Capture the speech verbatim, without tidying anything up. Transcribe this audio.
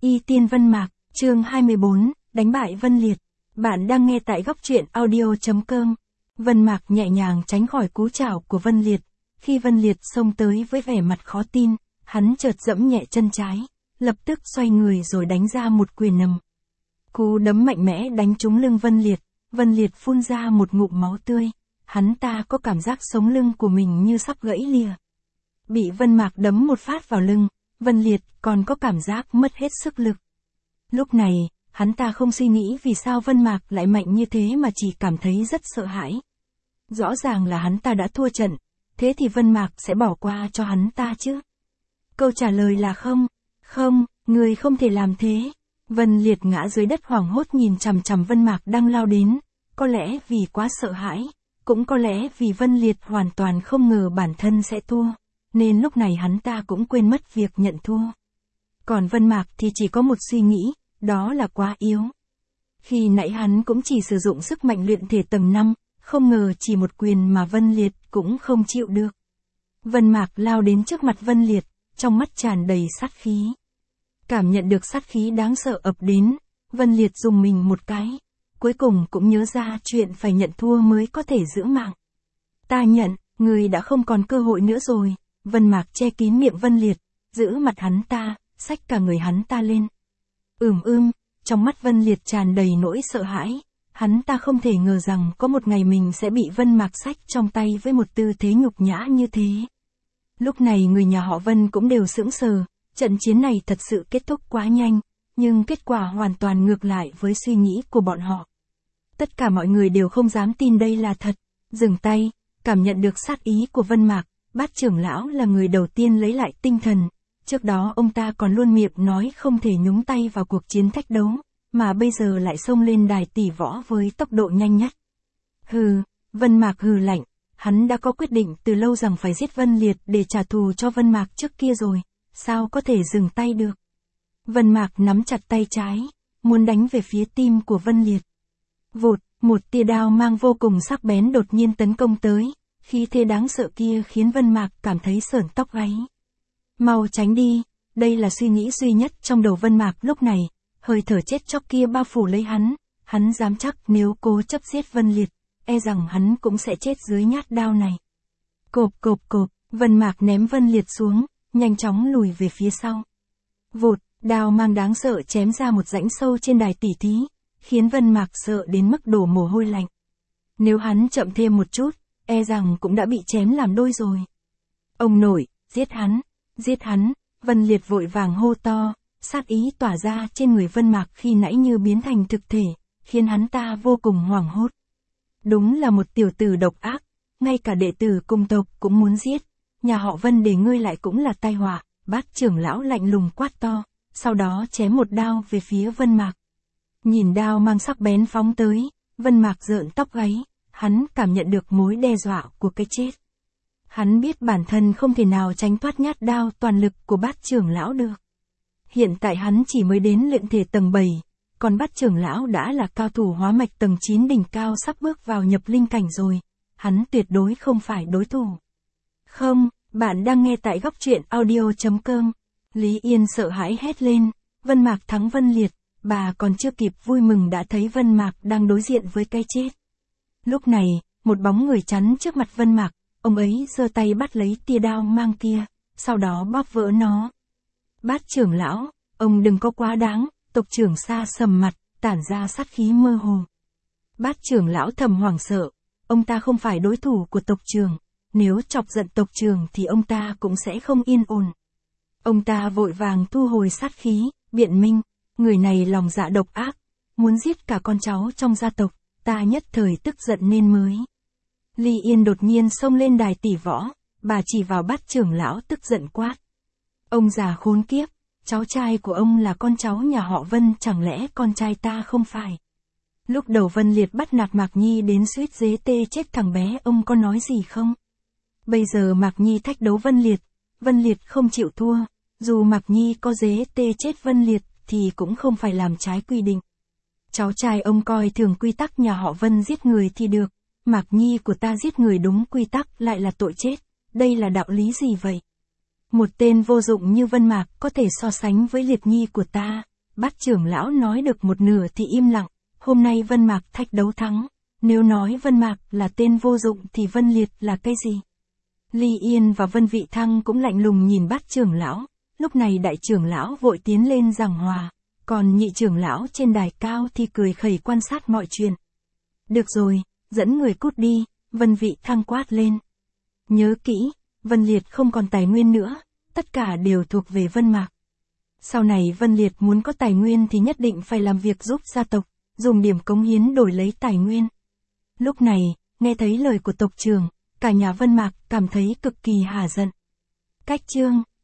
Y Tiên Vân Mạc, chương hai mươi bốn, đánh bại Vân Liệt. Bạn đang nghe tại góc truyện audio chấm com. Vân Mạc nhẹ nhàng tránh khỏi cú chảo của Vân Liệt. Khi Vân Liệt xông tới với vẻ mặt khó tin, hắn chợt giẫm nhẹ chân trái, lập tức xoay người rồi đánh ra một quyền nằm. Cú đấm mạnh mẽ đánh trúng lưng Vân Liệt, Vân Liệt phun ra một ngụm máu tươi. Hắn ta có cảm giác sống lưng của mình như sắp gãy lìa. Bị Vân Mạc đấm một phát vào lưng, Vân Liệt còn có cảm giác mất hết sức lực. Lúc này, hắn ta không suy nghĩ vì sao Vân Mạc lại mạnh như thế mà chỉ cảm thấy rất sợ hãi. Rõ ràng là hắn ta đã thua trận, thế thì Vân Mạc sẽ bỏ qua cho hắn ta chứ? Câu trả lời là không, không, người không thể làm thế. Vân Liệt ngã dưới đất hoảng hốt nhìn chằm chằm Vân Mạc đang lao đến, có lẽ vì quá sợ hãi, cũng có lẽ vì Vân Liệt hoàn toàn không ngờ bản thân sẽ thua, nên lúc này hắn ta cũng quên mất việc nhận thua. Còn Vân Mạc thì chỉ có một suy nghĩ, đó là quá yếu. Khi nãy hắn cũng chỉ sử dụng sức mạnh luyện thể tầng năm, không ngờ chỉ một quyền mà Vân Liệt cũng không chịu được. Vân Mạc lao đến trước mặt Vân Liệt, trong mắt tràn đầy sát khí. Cảm nhận được sát khí đáng sợ ập đến, Vân Liệt dùng mình một cái, cuối cùng cũng nhớ ra chuyện phải nhận thua mới có thể giữ mạng. Ta nhận, người đã không còn cơ hội nữa rồi. Vân Mạc che kín miệng Vân Liệt, giữ mặt hắn ta, xách cả người hắn ta lên. Ừm ưm, trong mắt Vân Liệt tràn đầy nỗi sợ hãi, hắn ta không thể ngờ rằng có một ngày mình sẽ bị Vân Mạc xách trong tay với một tư thế nhục nhã như thế. Lúc này người nhà họ Vân cũng đều sững sờ, trận chiến này thật sự kết thúc quá nhanh, nhưng kết quả hoàn toàn ngược lại với suy nghĩ của bọn họ. Tất cả mọi người đều không dám tin đây là thật, dừng tay, cảm nhận được sát ý của Vân Mạc. Bát trưởng lão là người đầu tiên lấy lại tinh thần, trước đó ông ta còn luôn miệng nói không thể nhúng tay vào cuộc chiến thách đấu, mà bây giờ lại xông lên đài tỷ võ với tốc độ nhanh nhất. Hừ, Vân Mạc hừ lạnh, hắn đã có quyết định từ lâu rằng phải giết Vân Liệt để trả thù cho Vân Mạc trước kia rồi, sao có thể dừng tay được. Vân Mạc nắm chặt tay trái, muốn đánh về phía tim của Vân Liệt. Vụt, một tia đao mang vô cùng sắc bén đột nhiên tấn công tới. Khí thế đáng sợ kia khiến Vân Mạc cảm thấy sởn tóc gáy. Mau tránh đi, đây là suy nghĩ duy nhất trong đầu Vân Mạc lúc này, hơi thở chết chóc kia bao phủ lấy hắn, hắn dám chắc nếu cố chấp giết Vân Liệt, e rằng hắn cũng sẽ chết dưới nhát đao này. Cộp cộp cộp, Vân Mạc ném Vân Liệt xuống, nhanh chóng lùi về phía sau. Vụt, đao mang đáng sợ chém ra một rãnh sâu trên đài tỉ thí, khiến Vân Mạc sợ đến mức đổ mồ hôi lạnh. Nếu hắn chậm thêm một chút, e rằng cũng đã bị chém làm đôi rồi. Ông nội, giết hắn, giết hắn, Vân Liệt vội vàng hô to, sát ý tỏa ra trên người Vân Mạc khi nãy như biến thành thực thể, khiến hắn ta vô cùng hoảng hốt. Đúng là một tiểu tử độc ác, ngay cả đệ tử cùng tộc cũng muốn giết, nhà họ Vân để ngươi lại cũng là tai họa. Bát trưởng lão lạnh lùng quát to, sau đó chém một đao về phía Vân Mạc. Nhìn đao mang sắc bén phóng tới, Vân Mạc rợn tóc gáy. Hắn cảm nhận được mối đe dọa của cái chết. Hắn biết bản thân không thể nào tránh thoát nhát đao toàn lực của bát trưởng lão được. Hiện tại hắn chỉ mới đến luyện thể tầng bảy, còn bát trưởng lão đã là cao thủ hóa mạch tầng chín đỉnh cao sắp bước vào nhập linh cảnh rồi. Hắn tuyệt đối không phải đối thủ. Không, bạn đang nghe tại góc truyện audio chấm com. Lý Yên sợ hãi hét lên, Vân Mạc thắng Vân Liệt, bà còn chưa kịp vui mừng đã thấy Vân Mạc đang đối diện với cái chết. Lúc này, một bóng người chắn trước mặt Vân Mạc, ông ấy giơ tay bắt lấy tia đao mang kia, sau đó bóp vỡ nó. Bát trưởng lão, ông đừng có quá đáng, tộc trưởng Sa sầm mặt, tản ra sát khí mơ hồ. Bát trưởng lão thầm hoảng sợ, ông ta không phải đối thủ của tộc trưởng, nếu chọc giận tộc trưởng thì ông ta cũng sẽ không yên ổn. Ông ta vội vàng thu hồi sát khí, biện minh, người này lòng dạ độc ác, muốn giết cả con cháu trong gia tộc. Ta nhất thời tức giận nên mới. Lý Yên đột nhiên xông lên đài tỷ võ, bà chỉ vào bát trưởng lão tức giận quát. Ông già khốn kiếp, cháu trai của ông là con cháu nhà họ Vân, chẳng lẽ con trai ta không phải? Lúc đầu Vân Liệt bắt nạt Mạc Nhi đến suýt dế tê chết thằng bé, ông có nói gì không? Bây giờ Mạc Nhi thách đấu Vân Liệt, Vân Liệt không chịu thua, dù Mạc Nhi có dế tê chết Vân Liệt thì cũng không phải làm trái quy định. Cháu trai ông coi thường quy tắc nhà họ Vân giết người thì được, Mạc Nhi của ta giết người đúng quy tắc lại là tội chết, đây là đạo lý gì vậy? Một tên vô dụng như Vân Mạc có thể so sánh với Liệt Nhi của ta, Bát trưởng lão nói được một nửa thì im lặng, hôm nay Vân Mạc thách đấu thắng, nếu nói Vân Mạc là tên vô dụng thì Vân Liệt là cái gì? Ly Yên và Vân Vị Thăng cũng lạnh lùng nhìn Bát trưởng lão, lúc này đại trưởng lão vội tiến lên giảng hòa, còn nhị trưởng lão trên đài cao thì cười khẩy quan sát mọi chuyện. Được rồi, dẫn người cút đi, Vân Vị Thăng quát lên. Nhớ kỹ, Vân Liệt không còn tài nguyên nữa, tất cả đều thuộc về Vân Mạc. Sau này Vân Liệt muốn có tài nguyên thì nhất định phải làm việc giúp gia tộc, dùng điểm cống hiến đổi lấy tài nguyên. Lúc này, nghe thấy lời của tộc trưởng, cả nhà Vân Mạc cảm thấy cực kỳ hả giận. Cách chương